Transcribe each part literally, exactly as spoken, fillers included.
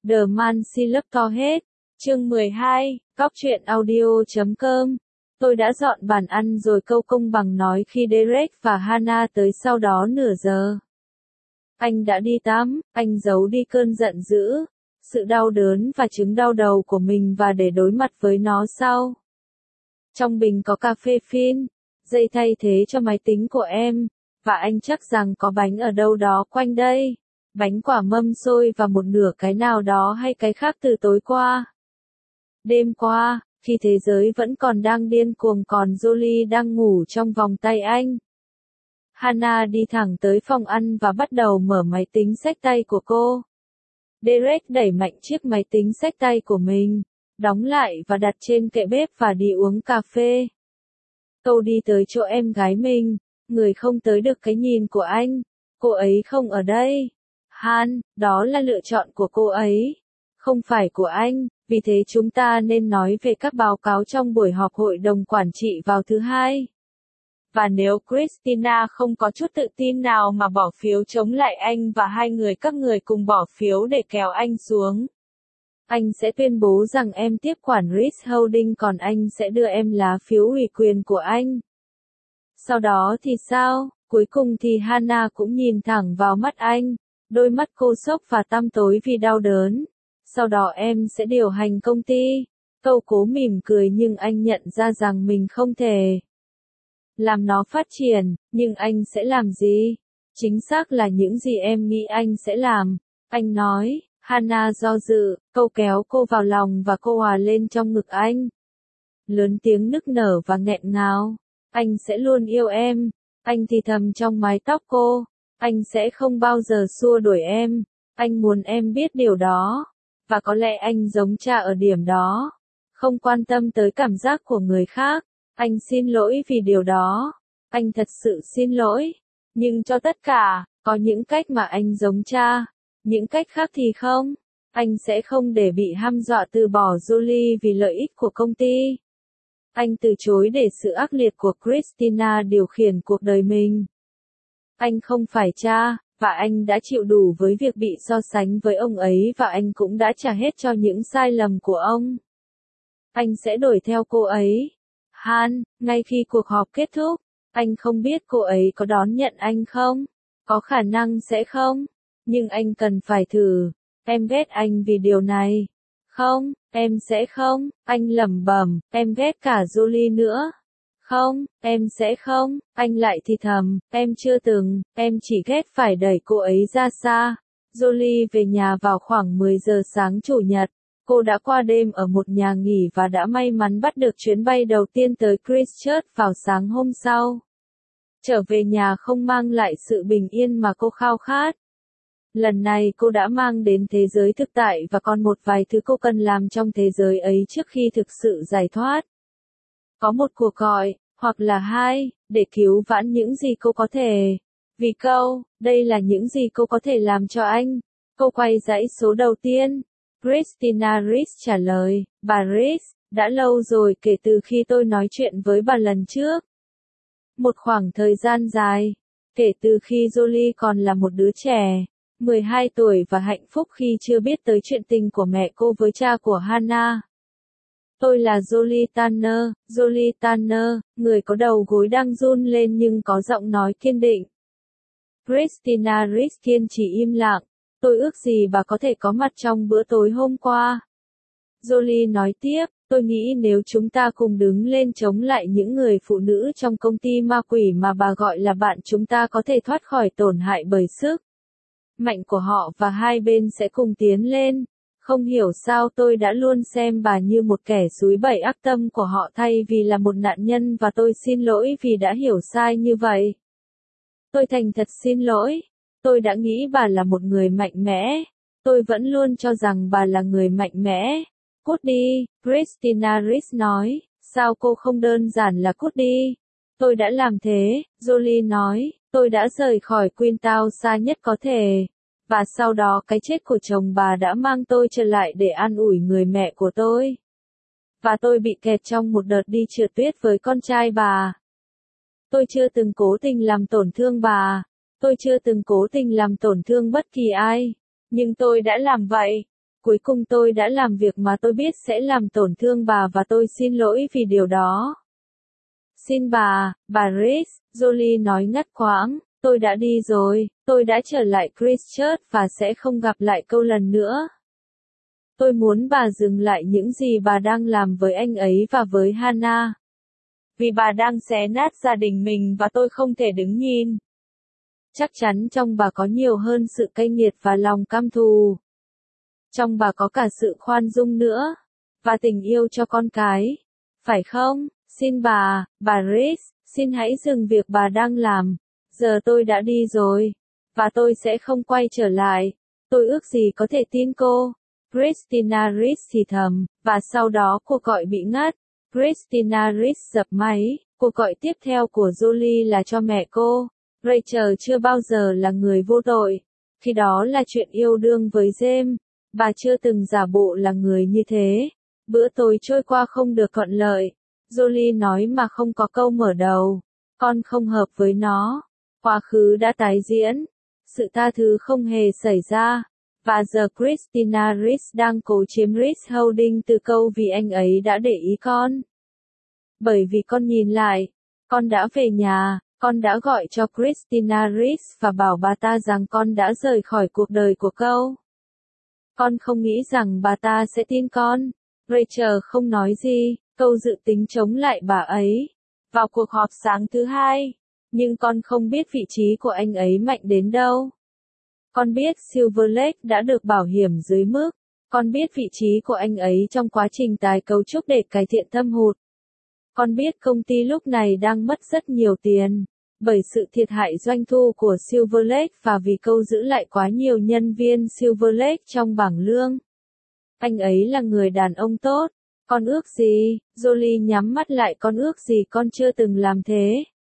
The Man She Loved To Hate. Chương mười hai, Cóc truyện audio chấm com. Tôi đã dọn bàn ăn rồi, câu công bằng nói khi Derek và Hannah tới sau đó nửa giờ. Anh đã đi tắm, anh giấu đi cơn giận dữ, sự đau đớn và chứng đau đầu của mình và để đối mặt với nó sau. Trong bình có cà phê phin, dây thay thế cho máy tính của em, và anh chắc rằng có bánh ở đâu đó quanh đây. Bánh quả mâm xôi và một nửa cái nào đó hay cái khác từ tối qua. Đêm qua, khi thế giới vẫn còn đang điên cuồng còn Jolie đang ngủ trong vòng tay anh. Hannah đi thẳng tới phòng ăn và bắt đầu mở máy tính xách tay của cô. Derek đẩy mạnh chiếc máy tính xách tay của mình, đóng lại và đặt trên kệ bếp và đi uống cà phê. Câu đi tới chỗ em gái mình, người không tới được cái nhìn của anh, cô ấy không ở đây. Han, đó là lựa chọn của cô ấy, không phải của anh, vì thế chúng ta nên nói về các báo cáo trong buổi họp hội đồng quản trị vào thứ hai. Và nếu Christina không có chút tự tin nào mà bỏ phiếu chống lại anh và hai người các người cùng bỏ phiếu để kéo anh xuống, anh sẽ tuyên bố rằng em tiếp quản Reese Holding còn anh sẽ đưa em lá phiếu ủy quyền của anh. Sau đó thì sao? Cuối cùng thì Hannah cũng nhìn thẳng vào mắt anh, đôi mắt cô sốc và tăm tối vì đau đớn. Sau đó em sẽ điều hành công ty. Câu cố mỉm cười nhưng anh nhận ra rằng mình không thể làm nó phát triển, nhưng anh sẽ làm gì? Chính xác là những gì em nghĩ anh sẽ làm, anh nói. Hannah do dự, câu kéo cô vào lòng và cô hòa lên trong ngực anh. Lớn tiếng nức nở và nghẹn ngào. Anh sẽ luôn yêu em. Anh thì thầm trong mái tóc cô. Anh sẽ không bao giờ xua đuổi em. Anh muốn em biết điều đó. Và có lẽ anh giống cha ở điểm đó. Không quan tâm tới cảm giác của người khác. Anh xin lỗi vì điều đó. Anh thật sự xin lỗi. Nhưng cho tất cả, có những cách mà anh giống cha. Những cách khác thì không. Anh sẽ không để bị hăm dọa từ bỏ Jolie vì lợi ích của công ty. Anh từ chối để sự ác liệt của Christina điều khiển cuộc đời mình. Anh không phải cha, và anh đã chịu đủ với việc bị so sánh với ông ấy và anh cũng đã trả hết cho những sai lầm của ông. Anh sẽ đuổi theo cô ấy. Han, ngay khi cuộc họp kết thúc, anh không biết cô ấy có đón nhận anh không? Có khả năng sẽ không. Nhưng anh cần phải thử. Em ghét anh vì điều này. Không, em sẽ không. Anh lẩm bẩm, em ghét cả Jolie nữa. Không, em sẽ không. Anh lại thì thầm, em chưa từng, em chỉ ghét phải đẩy cô ấy ra xa. Jolie về nhà vào khoảng mười giờ sáng Chủ nhật. Cô đã qua đêm ở một nhà nghỉ và đã may mắn bắt được chuyến bay đầu tiên tới Christchurch vào sáng hôm sau. Trở về nhà không mang lại sự bình yên mà cô khao khát. Lần này cô đã mang đến thế giới thực tại và còn một vài thứ cô cần làm trong thế giới ấy trước khi thực sự giải thoát. Có một cuộc gọi, hoặc là hai, để cứu vãn những gì cô có thể. Vì câu, đây là những gì cô có thể làm cho anh. Cô quay dãy số đầu tiên. Christina Reese trả lời, bà Reese, đã lâu rồi kể từ khi tôi nói chuyện với bà lần trước. Một khoảng thời gian dài, kể từ khi Jolie còn là một đứa trẻ, mười hai tuổi và hạnh phúc khi chưa biết tới chuyện tình của mẹ cô với cha của Hannah. Tôi là Jolie Tanner, Jolie Tanner, người có đầu gối đang run lên nhưng có giọng nói kiên định. Christina Reese kiên trì im lặng. Tôi ước gì bà có thể có mặt trong bữa tối hôm qua. Jolie nói tiếp, tôi nghĩ nếu chúng ta cùng đứng lên chống lại những người phụ nữ trong công ty ma quỷ mà bà gọi là bạn, chúng ta có thể thoát khỏi tổn hại bởi sức mạnh của họ và hai bên sẽ cùng tiến lên. Không hiểu sao tôi đã luôn xem bà như một kẻ xúi bẩy ác tâm của họ thay vì là một nạn nhân và tôi xin lỗi vì đã hiểu sai như vậy. Tôi thành thật xin lỗi. Tôi đã nghĩ bà là một người mạnh mẽ. Tôi vẫn luôn cho rằng bà là người mạnh mẽ. Cút đi, Christina Reese nói. Sao cô không đơn giản là cút đi? Tôi đã làm thế, Jolie nói. Tôi đã rời khỏi Queenstown xa nhất có thể. Và sau đó cái chết của chồng bà đã mang tôi trở lại để an ủi người mẹ của tôi. Và tôi bị kẹt trong một đợt đi trượt tuyết với con trai bà. Tôi chưa từng cố tình làm tổn thương bà. Tôi chưa từng cố tình làm tổn thương bất kỳ ai. Nhưng tôi đã làm vậy. Cuối cùng tôi đã làm việc mà tôi biết sẽ làm tổn thương bà và tôi xin lỗi vì điều đó. Xin bà, bà Reese, Jolie nói ngắt quãng, tôi đã đi rồi, tôi đã trở lại Christchurch và sẽ không gặp lại câu lần nữa. Tôi muốn bà dừng lại những gì bà đang làm với anh ấy và với Hannah. Vì bà đang xé nát gia đình mình và tôi không thể đứng nhìn. Chắc chắn trong bà có nhiều hơn sự cay nghiệt và lòng căm thù. Trong bà có cả sự khoan dung nữa. Và tình yêu cho con cái. Phải không? Xin bà, bà Reese, xin hãy dừng việc bà đang làm. Giờ tôi đã đi rồi. Và tôi sẽ không quay trở lại. Tôi ước gì có thể tin cô. Christina Reese thì thầm, và sau đó cuộc gọi bị ngắt. Christina Reese dập máy. Cuộc gọi tiếp theo của Jolie là cho mẹ cô. Rachel chưa bao giờ là người vô tội. Khi đó là chuyện yêu đương với James. Bà chưa từng giả bộ là người như thế. Bữa tối trôi qua không được thuận lợi. Jolie nói mà không có câu mở đầu. Con không hợp với nó. Quá khứ đã tái diễn. Sự tha thứ không hề xảy ra. Và giờ Christina Reese đang cố chiếm Reese Holding từ câu vì anh ấy đã để ý con. Bởi vì con nhìn lại. Con đã về nhà. Con đã gọi cho Christina Reese và bảo bà ta rằng con đã rời khỏi cuộc đời của câu. Con không nghĩ rằng bà ta sẽ tin con. Rachel không nói gì, câu dự tính chống lại bà ấy. Vào cuộc họp sáng thứ hai. Nhưng con không biết vị trí của anh ấy mạnh đến đâu. Con biết Silver Lake đã được bảo hiểm dưới mức. Con biết vị trí của anh ấy trong quá trình tái cấu trúc để cải thiện thâm hụt. Con biết công ty lúc này đang mất rất nhiều tiền. Bởi sự thiệt hại doanh thu của Silver Lake và vì câu giữ lại quá nhiều nhân viên Silver Lake trong bảng lương. Anh ấy là người đàn ông tốt. Con ước gì? Jolie nhắm mắt lại, con ước gì con chưa từng làm thế.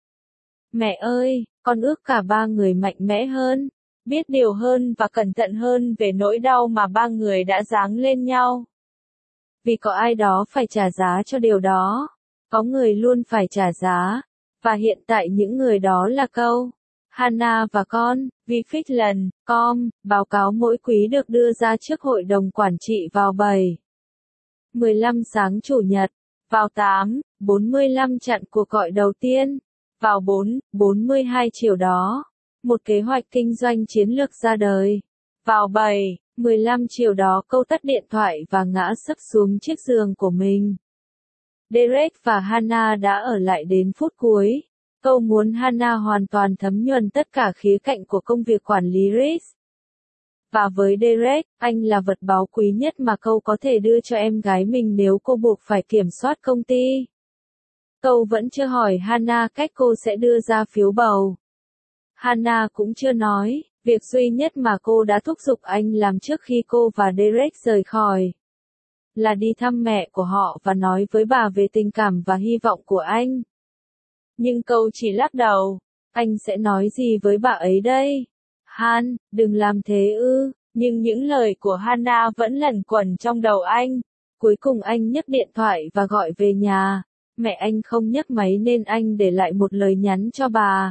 Mẹ ơi, con ước cả ba người mạnh mẽ hơn, biết điều hơn và cẩn thận hơn về nỗi đau mà ba người đã giáng lên nhau. Vì có ai đó phải trả giá cho điều đó. Có người luôn phải trả giá. Và hiện tại những người đó là câu, Hannah và con, vì Fitland, com, báo cáo mỗi quý được đưa ra trước hội đồng quản trị vào bảy mười lăm sáng Chủ nhật, vào tám bốn mươi lăm chặn cuộc gọi đầu tiên, vào bốn bốn mươi hai chiều đó, một kế hoạch kinh doanh chiến lược ra đời, vào bảy mười lăm chiều đó câu tắt điện thoại và ngã sấp xuống chiếc giường của mình. Derek và Hannah đã ở lại đến phút cuối. Câu muốn Hannah hoàn toàn thấm nhuần tất cả khía cạnh của công việc quản lý Reese. Và với Derek, anh là vật báu quý nhất mà câu có thể đưa cho em gái mình nếu cô buộc phải kiểm soát công ty. Câu vẫn chưa hỏi Hannah cách cô sẽ đưa ra phiếu bầu. Hannah cũng chưa nói, việc duy nhất mà cô đã thúc giục anh làm trước khi cô và Derek rời khỏi là đi thăm mẹ của họ và nói với bà về tình cảm và hy vọng của anh. Nhưng câu chỉ lắc đầu. Anh sẽ nói gì với bà ấy đây? Han, đừng làm thế ư. Nhưng những lời của Hannah vẫn lẩn quẩn trong đầu anh. Cuối cùng anh nhấc điện thoại và gọi về nhà. Mẹ anh không nhấc máy nên anh để lại một lời nhắn cho bà.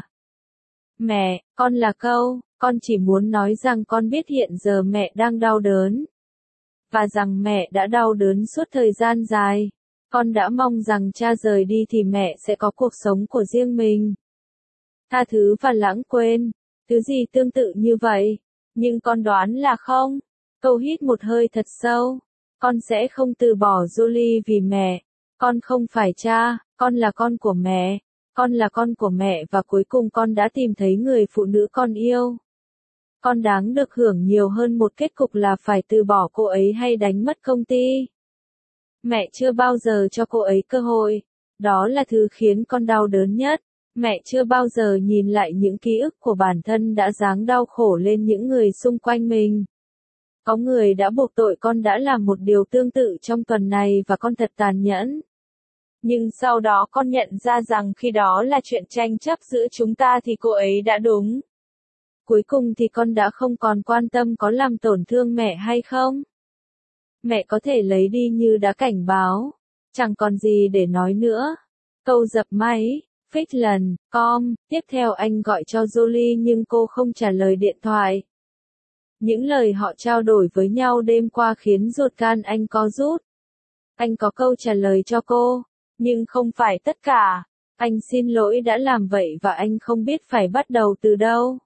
Mẹ, con là câu, con chỉ muốn nói rằng con biết hiện giờ mẹ đang đau đớn. Và rằng mẹ đã đau đớn suốt thời gian dài. Con đã mong rằng cha rời đi thì mẹ sẽ có cuộc sống của riêng mình. Tha thứ và lãng quên. Thứ gì tương tự như vậy. Nhưng con đoán là không. Câu hít một hơi thật sâu. Con sẽ không từ bỏ Jolie vì mẹ. Con không phải cha, con là con của mẹ. Con là con của mẹ và cuối cùng con đã tìm thấy người phụ nữ con yêu. Con đáng được hưởng nhiều hơn một kết cục là phải từ bỏ cô ấy hay đánh mất công ty. Mẹ chưa bao giờ cho cô ấy cơ hội. Đó là thứ khiến con đau đớn nhất. Mẹ chưa bao giờ nhìn lại những ký ức của bản thân đã giáng đau khổ lên những người xung quanh mình. Có người đã buộc tội con đã làm một điều tương tự trong tuần này và con thật tàn nhẫn. Nhưng sau đó con nhận ra rằng khi đó là chuyện tranh chấp giữa chúng ta thì cô ấy đã đúng. Cuối cùng thì con đã không còn quan tâm có làm tổn thương mẹ hay không. Mẹ có thể lấy đi như đã cảnh báo. Chẳng còn gì để nói nữa. Câu dập máy. Fitland, com. Tiếp theo anh gọi cho Jolie nhưng cô không trả lời điện thoại. Những lời họ trao đổi với nhau đêm qua khiến ruột gan anh co rút. Anh có câu trả lời cho cô, nhưng không phải tất cả. Anh xin lỗi đã làm vậy và anh không biết phải bắt đầu từ đâu.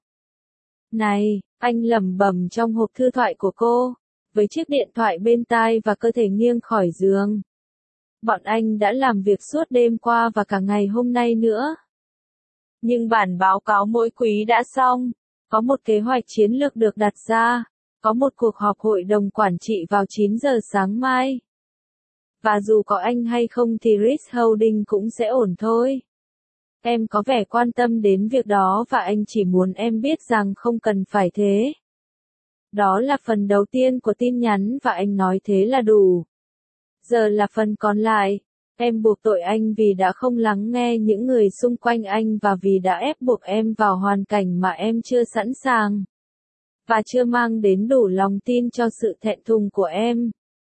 Này, anh lẩm bẩm trong hộp thư thoại của cô, với chiếc điện thoại bên tai và cơ thể nghiêng khỏi giường. Bọn anh đã làm việc suốt đêm qua và cả ngày hôm nay nữa. Nhưng bản báo cáo mỗi quý đã xong, có một kế hoạch chiến lược được đặt ra, có một cuộc họp hội đồng quản trị vào chín giờ sáng mai. Và dù có anh hay không thì Rich Holding cũng sẽ ổn thôi. Em có vẻ quan tâm đến việc đó và anh chỉ muốn em biết rằng không cần phải thế. Đó là phần đầu tiên của tin nhắn và anh nói thế là đủ. Giờ là phần còn lại. Em buộc tội anh vì đã không lắng nghe những người xung quanh anh và vì đã ép buộc em vào hoàn cảnh mà em chưa sẵn sàng. Và chưa mang đến đủ lòng tin cho sự thẹn thùng của em.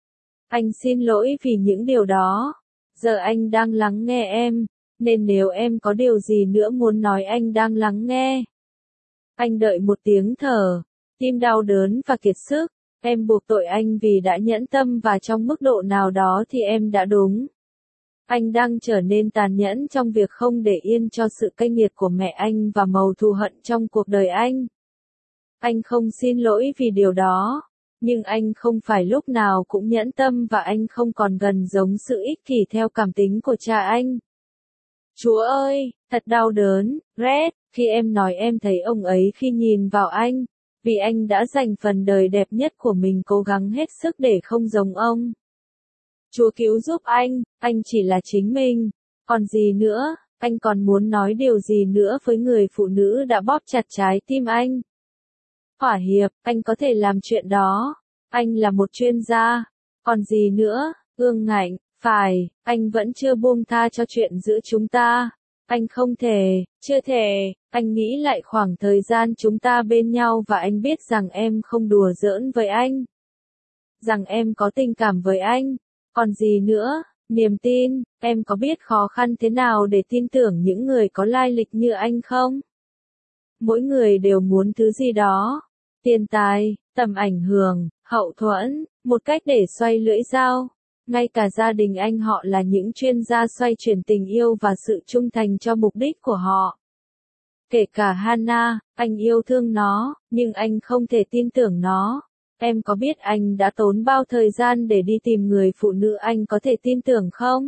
Anh xin lỗi vì những điều đó. Giờ anh đang lắng nghe em, nên nếu em có điều gì nữa muốn nói anh đang lắng nghe. Anh đợi một tiếng thở, tim đau đớn và kiệt sức. Em buộc tội anh vì đã nhẫn tâm và trong mức độ nào đó thì em đã đúng. Anh đang trở nên tàn nhẫn trong việc không để yên cho sự cay nghiệt của mẹ anh và màu thù hận trong cuộc đời anh. Anh không xin lỗi vì điều đó, nhưng anh không phải lúc nào cũng nhẫn tâm và anh không còn gần giống sự ích kỷ theo cảm tính của cha anh. Chúa ơi, thật đau đớn, Red, khi em nói em thấy ông ấy khi nhìn vào anh, vì anh đã dành phần đời đẹp nhất của mình cố gắng hết sức để không giống ông. Chúa cứu giúp anh, anh chỉ là chính mình. Còn gì nữa, anh còn muốn nói điều gì nữa với người phụ nữ đã bóp chặt trái tim anh? Thỏa hiệp, anh có thể làm chuyện đó. Anh là một chuyên gia. Còn gì nữa, ương ngạnh, phải, anh vẫn chưa buông tha cho chuyện giữa chúng ta. Anh không thể, chưa thể, anh nghĩ lại khoảng thời gian chúng ta bên nhau và anh biết rằng em không đùa giỡn với anh. Rằng em có tình cảm với anh. Còn gì nữa, niềm tin, em có biết khó khăn thế nào để tin tưởng những người có lai lịch như anh không? Mỗi người đều muốn thứ gì đó. Tiền tài, tầm ảnh hưởng, hậu thuẫn, một cách để xoay lưỡi dao. Ngay cả gia đình anh họ là những chuyên gia xoay chuyển tình yêu và sự trung thành cho mục đích của họ. Kể cả Hannah, anh yêu thương nó, nhưng anh không thể tin tưởng nó. Em có biết anh đã tốn bao thời gian để đi tìm người phụ nữ anh có thể tin tưởng không?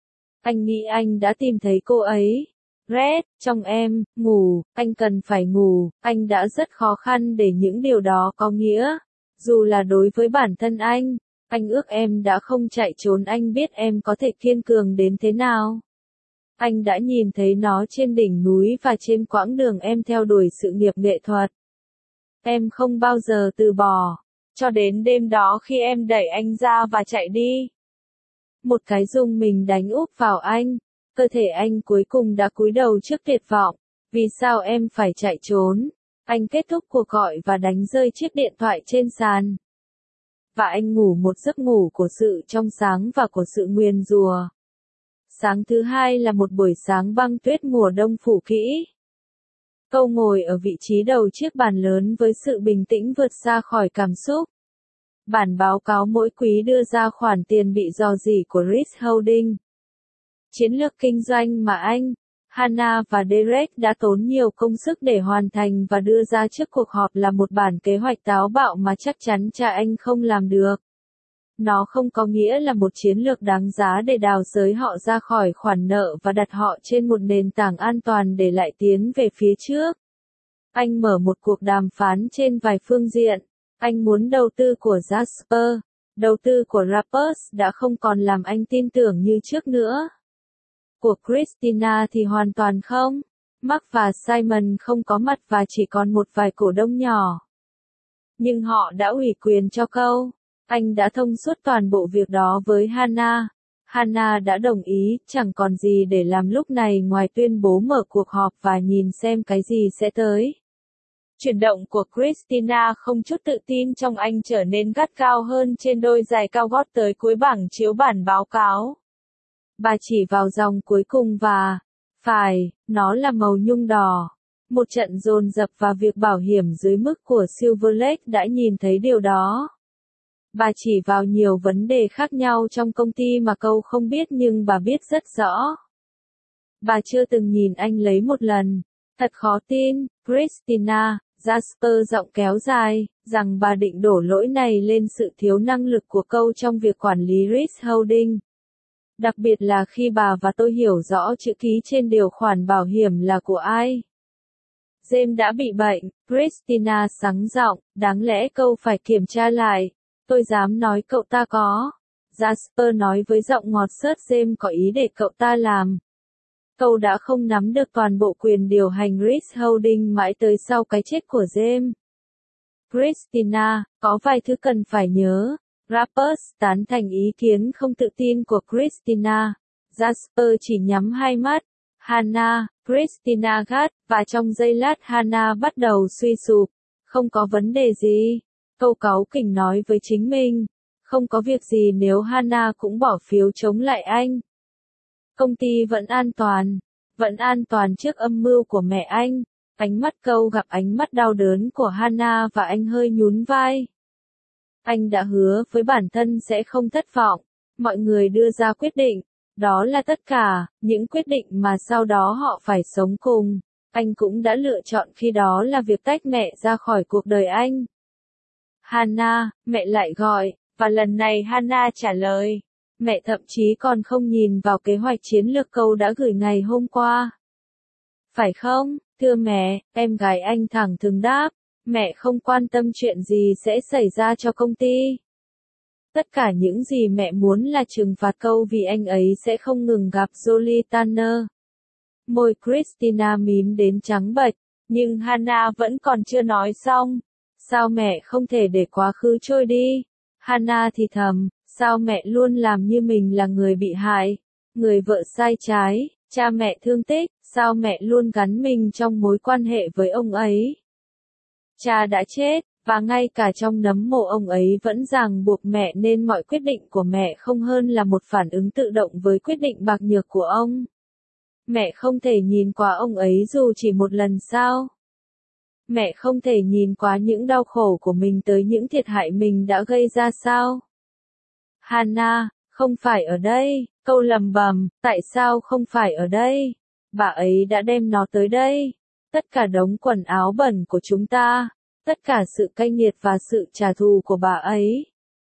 Anh nghĩ anh đã tìm thấy cô ấy. Red, trong em, ngủ, anh cần phải ngủ, anh đã rất khó khăn để những điều đó có nghĩa. Dù là đối với bản thân anh, anh ước em đã không chạy trốn, anh biết em có thể kiên cường đến thế nào. Anh đã nhìn thấy nó trên đỉnh núi và trên quãng đường em theo đuổi sự nghiệp nghệ thuật. Em không bao giờ từ bỏ. Cho đến đêm đó khi em đẩy anh ra và chạy đi. Một cái rung mình đánh úp vào anh. Cơ thể anh cuối cùng đã cúi đầu trước tuyệt vọng. Vì sao em phải chạy trốn? Anh kết thúc cuộc gọi và đánh rơi chiếc điện thoại trên sàn. Và anh ngủ một giấc ngủ của sự trong sáng và của sự nguyền rủa. Sáng thứ hai là một buổi sáng băng tuyết mùa đông phủ kỹ. Câu ngồi ở vị trí đầu chiếc bàn lớn với sự bình tĩnh vượt xa khỏi cảm xúc. Bản báo cáo mỗi quý đưa ra khoản tiền bị rò rỉ của Rich Holding. Chiến lược kinh doanh mà anh, Hannah và Derek đã tốn nhiều công sức để hoàn thành và đưa ra trước cuộc họp là một bản kế hoạch táo bạo mà chắc chắn cha anh không làm được. Nó không có nghĩa là một chiến lược đáng giá để đào xới họ ra khỏi khoản nợ và đặt họ trên một nền tảng an toàn để lại tiến về phía trước. Anh mở một cuộc đàm phán trên vài phương diện. Anh muốn đầu tư của Jasper, đầu tư của Rappers đã không còn làm anh tin tưởng như trước nữa. Của Christina thì hoàn toàn không. Mark và Simon không có mặt và chỉ còn một vài cổ đông nhỏ. Nhưng họ đã ủy quyền cho câu. Anh đã thông suốt toàn bộ việc đó với Hannah. Hannah đã đồng ý, chẳng còn gì để làm lúc này ngoài tuyên bố mở cuộc họp và nhìn xem cái gì sẽ tới. Chuyển động của Christina không chút tự tin trong anh trở nên gắt cao hơn trên đôi giày cao gót tới cuối bảng chiếu bản báo cáo. Bà chỉ vào dòng cuối cùng và, phải, nó là màu nhung đỏ. Một trận dồn dập và việc bảo hiểm dưới mức của Silver Lake đã nhìn thấy điều đó. Bà chỉ vào nhiều vấn đề khác nhau trong công ty mà Câu không biết nhưng bà biết rất rõ. Bà chưa từng nhìn anh lấy một lần. Thật khó tin, Christina, Jasper giọng kéo dài, rằng bà định đổ lỗi này lên sự thiếu năng lực của Câu trong việc quản lý Reese Holding. Đặc biệt là khi bà và tôi hiểu rõ chữ ký trên điều khoản bảo hiểm là của ai. James đã bị bệnh, Christina sắng giọng, đáng lẽ Câu phải kiểm tra lại. Tôi dám nói cậu ta có. Jasper nói với giọng ngọt xớt James có ý để cậu ta làm. Câu đã không nắm được toàn bộ quyền điều hành Reese Holding mãi tới sau cái chết của James. Christina, có vài thứ cần phải nhớ. Rappers tán thành ý kiến không tự tin của Christina. Jasper chỉ nhắm hai mắt. Hannah, Christina gắt, và trong giây lát Hannah bắt đầu suy sụp. Không có vấn đề gì. Câu cáu kỉnh nói với chính mình. Không có việc gì nếu Hannah cũng bỏ phiếu chống lại anh. Công ty vẫn an toàn. Vẫn an toàn trước âm mưu của mẹ anh. Ánh mắt Câu gặp ánh mắt đau đớn của Hannah và anh hơi nhún vai. Anh đã hứa với bản thân sẽ không thất vọng. Mọi người đưa ra quyết định. Đó là tất cả, những quyết định mà sau đó họ phải sống cùng. Anh cũng đã lựa chọn khi đó là việc tách mẹ ra khỏi cuộc đời anh. Hannah, mẹ lại gọi, và lần này Hannah trả lời. Mẹ thậm chí còn không nhìn vào kế hoạch chiến lược Câu đã gửi ngày hôm qua. Phải không, thưa mẹ, em gái anh thẳng thừng đáp. Mẹ không quan tâm chuyện gì sẽ xảy ra cho công ty. Tất cả những gì mẹ muốn là trừng phạt Câu vì anh ấy sẽ không ngừng gặp Jolie Tanner. Môi Christina mím đến trắng bệch, nhưng Hannah vẫn còn chưa nói xong. Sao mẹ không thể để quá khứ trôi đi? Hannah thì thầm, sao mẹ luôn làm như mình là người bị hại, người vợ sai trái, cha mẹ thương tích, sao mẹ luôn gắn mình trong mối quan hệ với ông ấy? Cha đã chết, và ngay cả trong nấm mộ ông ấy vẫn ràng buộc mẹ nên mọi quyết định của mẹ không hơn là một phản ứng tự động với quyết định bạc nhược của ông. Mẹ không thể nhìn qua ông ấy dù chỉ một lần sao? Mẹ không thể nhìn qua những đau khổ của mình tới những thiệt hại mình đã gây ra sao? Hannah, không phải ở đây, Câu lầm bầm, tại sao không phải ở đây? Bà ấy đã đem nó tới đây. Tất cả đống quần áo bẩn của chúng ta, tất cả sự cay nghiệt và sự trả thù của bà ấy.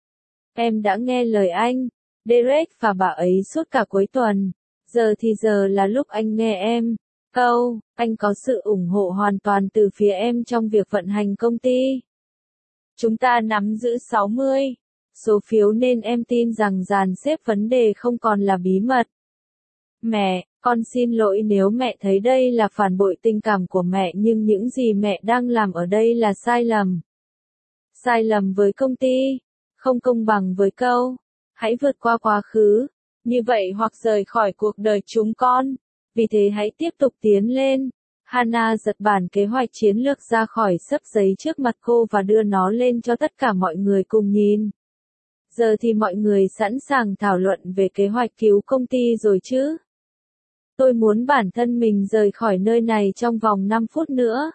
Em đã nghe lời anh, Derek và bà ấy suốt cả cuối tuần. Giờ thì giờ là lúc anh nghe em. Câu, anh có sự ủng hộ hoàn toàn từ phía em trong việc vận hành công ty. Chúng ta nắm giữ sáu mươi số phiếu nên em tin rằng dàn xếp vấn đề không còn là bí mật. Mẹ, con xin lỗi nếu mẹ thấy đây là phản bội tình cảm của mẹ nhưng những gì mẹ đang làm ở đây là sai lầm. Sai lầm với công ty, không công bằng với Câu. Hãy vượt qua quá khứ, như vậy hoặc rời khỏi cuộc đời chúng con. Vì thế hãy tiếp tục tiến lên. Hannah giật bản kế hoạch chiến lược ra khỏi xấp giấy trước mặt cô và đưa nó lên cho tất cả mọi người cùng nhìn. Giờ thì mọi người sẵn sàng thảo luận về kế hoạch cứu công ty rồi chứ? Tôi muốn bản thân mình rời khỏi nơi này trong vòng năm phút nữa.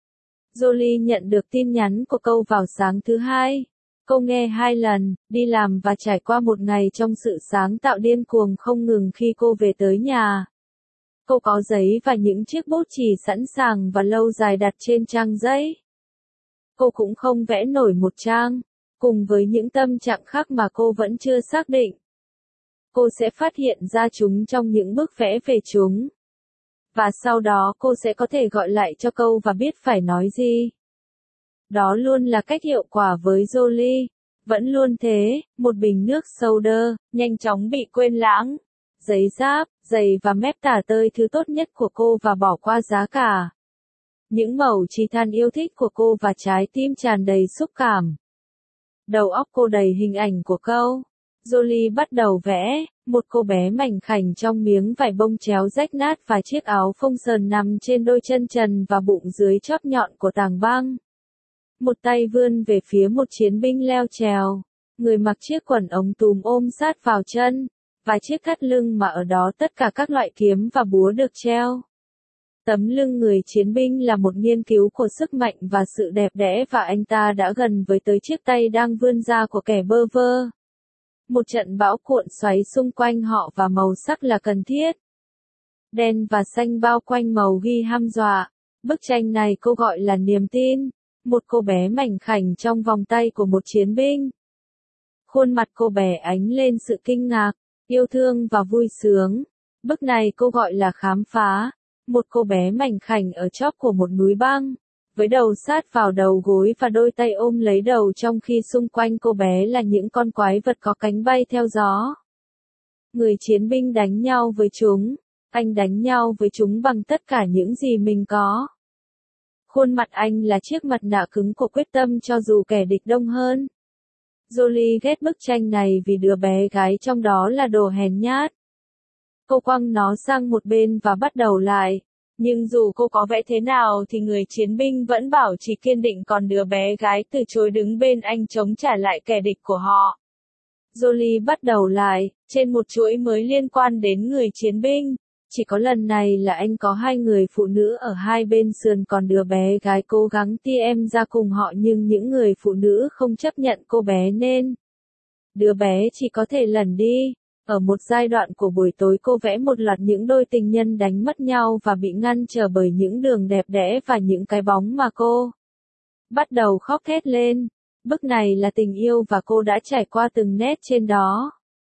Jolie nhận được tin nhắn của Câu vào sáng thứ hai. Cô nghe hai lần, đi làm và trải qua một ngày trong sự sáng tạo điên cuồng không ngừng khi cô về tới nhà. Cô có giấy và những chiếc bút chì sẵn sàng và lâu dài đặt trên trang giấy. Cô cũng không vẽ nổi một trang, cùng với những tâm trạng khác mà cô vẫn chưa xác định. Cô sẽ phát hiện ra chúng trong những bức vẽ về chúng. Và sau đó cô sẽ có thể gọi lại cho Câu và biết phải nói gì. Đó luôn là cách hiệu quả với Jolie. Vẫn luôn thế, một bình nước soda, nhanh chóng bị quên lãng. Giấy giáp, giày và mép tả tơi thứ tốt nhất của cô và bỏ qua giá cả. Những mẩu chi than yêu thích của cô và trái tim tràn đầy xúc cảm. Đầu óc cô đầy hình ảnh của Câu. Jolie bắt đầu vẽ, một cô bé mảnh khảnh trong miếng vải bông chéo rách nát và chiếc áo phông sờn nằm trên đôi chân trần và bụng dưới chóp nhọn của tảng băng. Một tay vươn về phía một chiến binh leo trèo, người mặc chiếc quần ống túm ôm sát vào chân, và chiếc thắt lưng mà ở đó tất cả các loại kiếm và búa được treo. Tấm lưng người chiến binh là một nghiên cứu của sức mạnh và sự đẹp đẽ và anh ta đã gần với tới chiếc tay đang vươn ra của kẻ bơ vơ. Một trận bão cuộn xoáy xung quanh họ và màu sắc là cần thiết. Đen và xanh bao quanh màu ghi hăm dọa. Bức tranh này cô gọi là niềm tin. Một cô bé mảnh khảnh trong vòng tay của một chiến binh. Khuôn mặt cô bé ánh lên sự kinh ngạc, yêu thương và vui sướng. Bức này cô gọi là khám phá. Một cô bé mảnh khảnh ở chóp của một núi băng, với đầu sát vào đầu gối và đôi tay ôm lấy đầu trong khi xung quanh cô bé là những con quái vật có cánh bay theo gió. Người chiến binh đánh nhau với chúng, anh đánh nhau với chúng bằng tất cả những gì mình có. Khuôn mặt anh là chiếc mặt nạ cứng của quyết tâm cho dù kẻ địch đông hơn. Jolie ghét bức tranh này vì đứa bé gái trong đó là đồ hèn nhát. Cô quăng nó sang một bên và bắt đầu lại. Nhưng dù cô có vẽ thế nào thì người chiến binh vẫn bảo trì kiên định còn đứa bé gái từ chối đứng bên anh chống trả lại kẻ địch của họ. Jolie bắt đầu lại, trên một chuỗi mới liên quan đến người chiến binh. Chỉ có lần này là anh có hai người phụ nữ ở hai bên sườn còn đứa bé gái cố gắng ti em ra cùng họ nhưng những người phụ nữ không chấp nhận cô bé nên đứa bé chỉ có thể lẩn đi. Ở một giai đoạn của buổi tối cô vẽ một loạt những đôi tình nhân đánh mất nhau và bị ngăn trở bởi những đường đẹp đẽ và những cái bóng mà cô bắt đầu khóc thét lên. Bức này là tình yêu và cô đã trải qua từng nét trên đó.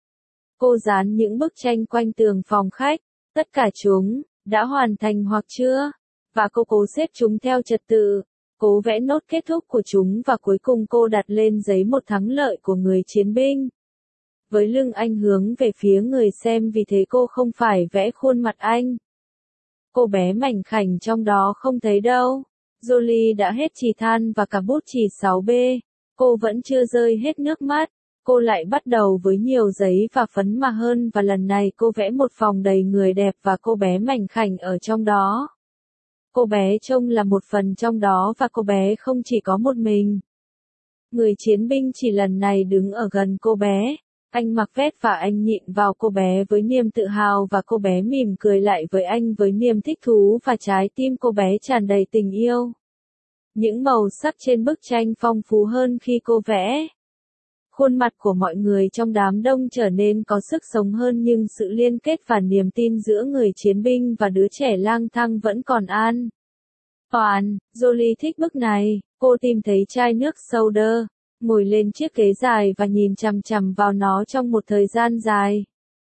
Cô dán những bức tranh quanh tường phòng khách. Tất cả chúng đã hoàn thành hoặc chưa? Và cô cố xếp chúng theo trật tự. Cố vẽ nốt kết thúc của chúng và cuối cùng cô đặt lên giấy một thắng lợi của người chiến binh. Với lưng anh hướng về phía người xem vì thế cô không phải vẽ khuôn mặt anh. Cô bé mảnh khảnh trong đó không thấy đâu. Jolie đã hết chì than và cả bút chì sáu B. Cô vẫn chưa rơi hết nước mắt. Cô lại bắt đầu với nhiều giấy và phấn mà hơn và lần này cô vẽ một phòng đầy người đẹp và cô bé mảnh khảnh ở trong đó. Cô bé trông là một phần trong đó và cô bé không chỉ có một mình. Người chiến binh chỉ lần này đứng ở gần cô bé. Anh mặc vest và anh nhịn vào cô bé với niềm tự hào và cô bé mỉm cười lại với anh với niềm thích thú và trái tim cô bé tràn đầy tình yêu. Những màu sắc trên bức tranh phong phú hơn khi cô vẽ. Khuôn mặt của mọi người trong đám đông trở nên có sức sống hơn nhưng sự liên kết và niềm tin giữa người chiến binh và đứa trẻ lang thang vẫn còn an. Toàn, Jolie thích bức này, cô tìm thấy chai nước soda, ngồi lên chiếc ghế dài và nhìn chằm chằm vào nó trong một thời gian dài.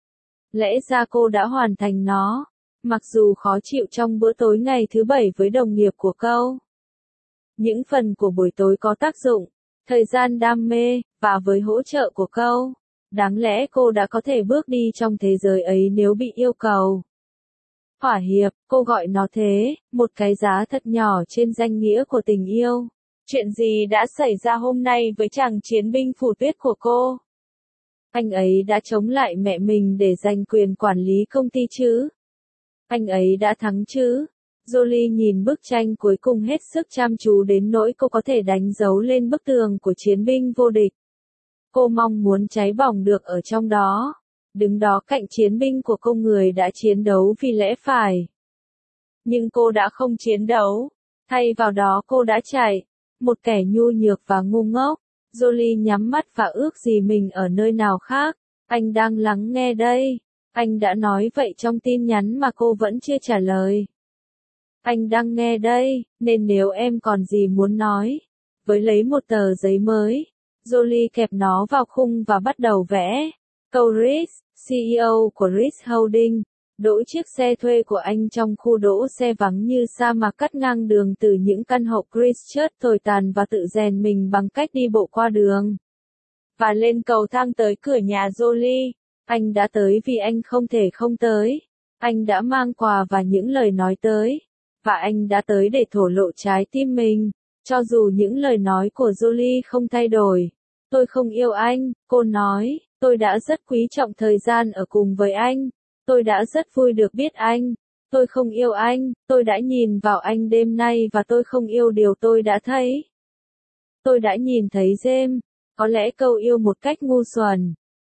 Lẽ ra cô đã hoàn thành nó, mặc dù khó chịu trong bữa tối ngày thứ bảy với đồng nghiệp của câu. Những phần của buổi tối có tác dụng, thời gian đam mê, và với hỗ trợ của câu, đáng lẽ cô đã có thể bước đi trong thế giới ấy nếu bị yêu cầu. Thỏa hiệp, cô gọi nó thế, một cái giá thật nhỏ trên danh nghĩa của tình yêu. Chuyện gì đã xảy ra hôm nay với chàng chiến binh phủ tuyết của cô? Anh ấy đã chống lại mẹ mình để giành quyền quản lý công ty chứ? Anh ấy đã thắng chứ? Jolie nhìn bức tranh cuối cùng hết sức chăm chú đến nỗi cô có thể đánh dấu lên bức tường của chiến binh vô địch. Cô mong muốn cháy bỏng được ở trong đó. Đứng đó cạnh chiến binh của cô người đã chiến đấu vì lẽ phải. Nhưng cô đã không chiến đấu. Thay vào đó cô đã chạy. Một kẻ nhu nhược và ngu ngốc. Jolie nhắm mắt và ước gì mình ở nơi nào khác. Anh đang lắng nghe đây. Anh đã nói vậy trong tin nhắn mà cô vẫn chưa trả lời. Anh đang nghe đây, nên nếu em còn gì muốn nói. Với lấy một tờ giấy mới. Jolie kẹp nó vào khung và bắt đầu vẽ. Câu Chris, xê e ô của Chris Holding, đỗ chiếc xe thuê của anh trong khu đỗ xe vắng như sa mạc cắt ngang đường từ những căn hộ Christchurch tồi tàn và tự rèn mình bằng cách đi bộ qua đường. Và lên cầu thang tới cửa nhà Jolie. Anh đã tới vì anh không thể không tới. Anh đã mang quà và những lời nói tới. Và anh đã tới để thổ lộ trái tim mình. Cho dù những lời nói của Jolie không thay đổi. Tôi không yêu anh, cô nói. Tôi đã rất quý trọng thời gian ở cùng với anh. Tôi đã rất vui được biết anh. Tôi không yêu anh, tôi đã nhìn vào anh đêm nay và tôi không yêu điều tôi đã thấy. Tôi đã nhìn thấy James. Có lẽ câu yêu một cách ngu xuẩn.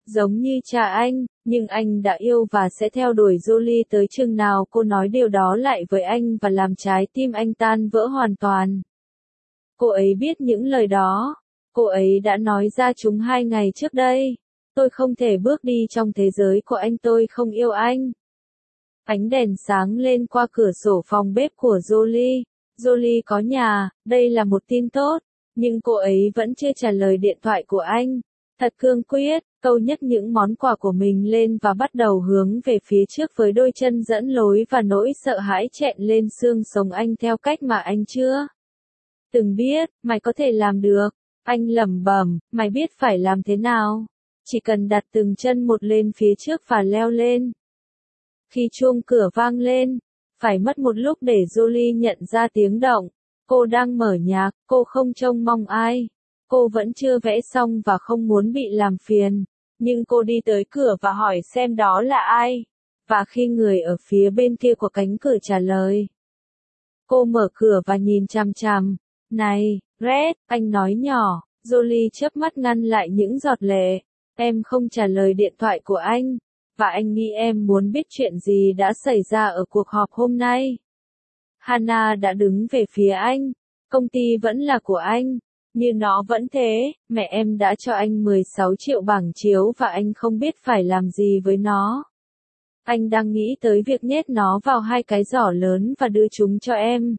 giống như cha anh, nhưng anh đã yêu và sẽ theo đuổi Jolie tới chừng nào cô nói điều đó lại với anh và làm trái tim anh tan vỡ hoàn toàn. Cô ấy biết những lời đó. Cô ấy đã nói ra chúng hai ngày trước đây. Tôi không thể bước đi trong thế giới của anh, tôi không yêu anh. Ánh đèn sáng lên qua cửa sổ phòng bếp của Jolie. Jolie có nhà, đây là một tin tốt, nhưng cô ấy vẫn chưa trả lời điện thoại của anh. Thật cương quyết, câu nhấc những món quà của mình lên và bắt đầu hướng về phía trước với đôi chân dẫn lối và nỗi sợ hãi chẹn lên xương sống anh theo cách mà anh chưa từng biết. Mày có thể làm được. Anh lẩm bẩm, mày biết phải làm thế nào. Chỉ cần đặt từng chân một lên phía trước và leo lên. Khi chuông cửa vang lên, phải mất một lúc để Jolie nhận ra tiếng động. Cô đang mở nhạc, cô không trông mong ai. Cô vẫn chưa vẽ xong và không muốn bị làm phiền. Nhưng cô đi tới cửa và hỏi xem đó là ai. Và khi người ở phía bên kia của cánh cửa trả lời, cô mở cửa và nhìn chằm chằm. Này, Red, anh nói nhỏ. Jolie chớp mắt ngăn lại những giọt lệ. Em không trả lời điện thoại của anh. Và anh nghĩ em muốn biết chuyện gì đã xảy ra ở cuộc họp hôm nay. Hannah đã đứng về phía anh. Công ty vẫn là của anh. Như nó vẫn thế, mẹ em đã cho anh mười sáu triệu bảng chiếu và anh không biết phải làm gì với nó. Anh đang nghĩ tới việc nhét nó vào hai cái giỏ lớn và đưa chúng cho em.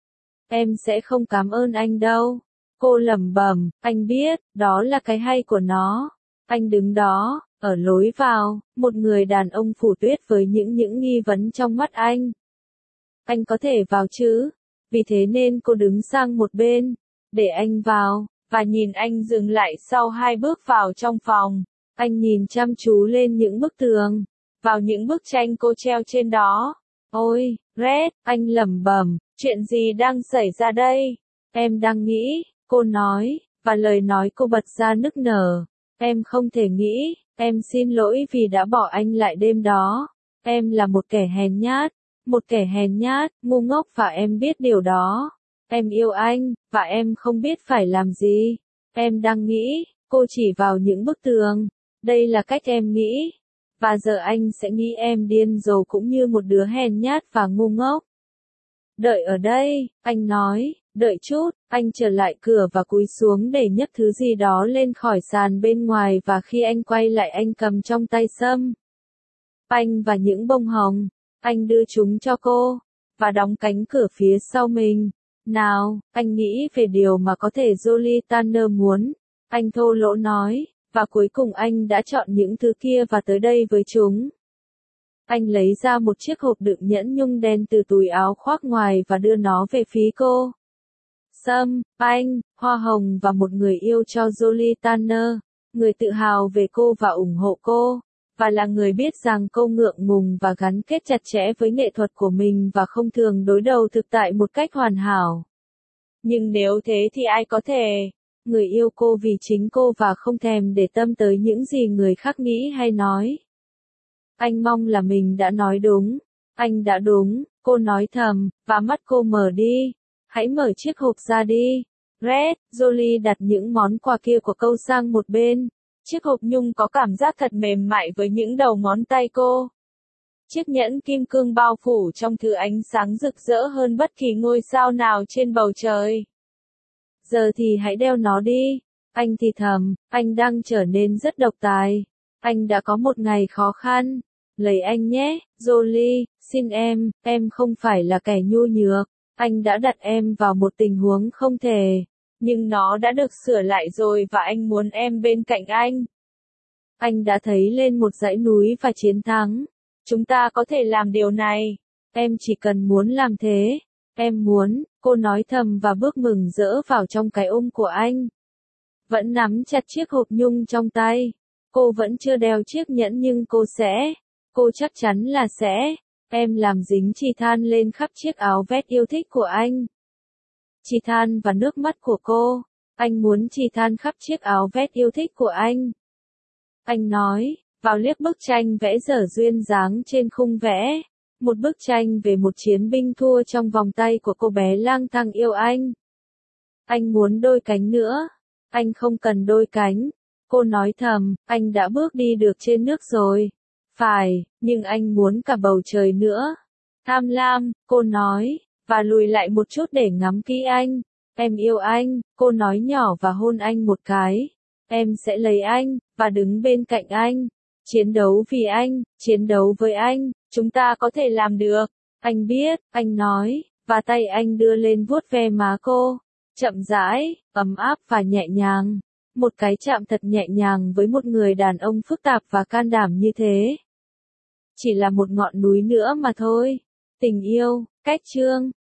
Em sẽ không cảm ơn anh đâu. Cô lẩm bẩm, anh biết, đó là cái hay của nó. Anh đứng đó, ở lối vào, một người đàn ông phủ tuyết với những những nghi vấn trong mắt anh. Anh có thể vào chứ? Vì thế nên cô đứng sang một bên, để anh vào, và nhìn anh dừng lại sau hai bước vào trong phòng. Anh nhìn chăm chú lên những bức tường, vào những bức tranh cô treo trên đó. Ôi, Red, anh lẩm bẩm, chuyện gì đang xảy ra đây? Em đang nghĩ, cô nói, và lời nói cô bật ra nức nở. Em không thể nghĩ, em xin lỗi vì đã bỏ anh lại đêm đó. Em là một kẻ hèn nhát, một kẻ hèn nhát, ngu ngốc và em biết điều đó. Em yêu anh, và em không biết phải làm gì. Em đang nghĩ, cô chỉ vào những bức tường. Đây là cách em nghĩ. Và giờ anh sẽ nghĩ em điên rồ cũng như một đứa hèn nhát và ngu ngốc. Đợi ở đây, anh nói, đợi chút, anh trở lại cửa và cúi xuống để nhấc thứ gì đó lên khỏi sàn bên ngoài và khi anh quay lại anh cầm trong tay sâm panh và những bông hồng. Anh đưa chúng cho cô, và đóng cánh cửa phía sau mình. Nào, anh nghĩ về điều mà có thể Jolie Tanner muốn. Anh thô lỗ nói, và cuối cùng anh đã chọn những thứ kia và tới đây với chúng. Anh lấy ra một chiếc hộp đựng nhẫn nhung đen từ túi áo khoác ngoài và đưa nó về phía cô. Sâm panh, hoa hồng và một người yêu cho Jolie Tanner, người tự hào về cô và ủng hộ cô, và là người biết rằng cô ngượng ngùng và gắn kết chặt chẽ với nghệ thuật của mình và không thường đối đầu thực tại một cách hoàn hảo. Nhưng nếu thế thì ai có thể? Người yêu cô vì chính cô và không thèm để tâm tới những gì người khác nghĩ hay nói. Anh mong là mình đã nói đúng. Anh đã đúng, cô nói thầm, và mắt cô mở đi. Hãy mở chiếc hộp ra đi. Red, Jolie đặt những món quà kia của cô sang một bên. Chiếc hộp nhung có cảm giác thật mềm mại với những đầu ngón tay cô. Chiếc nhẫn kim cương bao phủ trong thứ ánh sáng rực rỡ hơn bất kỳ ngôi sao nào trên bầu trời. Giờ thì hãy đeo nó đi. Anh thì thầm, anh đang trở nên rất độc tài. Anh đã có một ngày khó khăn. Lấy anh nhé, Jolie, xin em, em không phải là kẻ nhu nhược. Anh đã đặt em vào một tình huống không thể. Nhưng nó đã được sửa lại rồi và anh muốn em bên cạnh anh. Anh đã thấy lên một dãy núi và chiến thắng. Chúng ta có thể làm điều này. Em chỉ cần muốn làm thế. Em muốn, cô nói thầm và bước mừng rỡ vào trong cái ôm của anh. Vẫn nắm chặt chiếc hộp nhung trong tay. Cô vẫn chưa đeo chiếc nhẫn nhưng cô sẽ. Cô chắc chắn là sẽ. Em làm dính chì than lên khắp chiếc áo vest yêu thích của anh. Chì than và nước mắt của cô. Anh muốn chì than khắp chiếc áo vest yêu thích của anh. Anh nói, vào liếc bức tranh vẽ dở duyên dáng trên khung vẽ. Một bức tranh về một chiến binh thua trong vòng tay của cô bé lang thang yêu anh. Anh muốn đôi cánh nữa. Anh không cần đôi cánh. Cô nói thầm, anh đã bước đi được trên nước rồi. Phải, nhưng anh muốn cả bầu trời nữa. Tham lam, cô nói, và lùi lại một chút để ngắm kỹ anh. Em yêu anh, cô nói nhỏ và hôn anh một cái. Em sẽ lấy anh, và đứng bên cạnh anh. Chiến đấu vì anh, chiến đấu với anh, chúng ta có thể làm được. Anh biết, anh nói, và tay anh đưa lên vuốt ve má cô. Chậm rãi, ấm áp và nhẹ nhàng. Một cái chạm thật nhẹ nhàng với một người đàn ông phức tạp và can đảm như thế. Chỉ là một ngọn núi nữa mà thôi. Tình yêu, cách chương.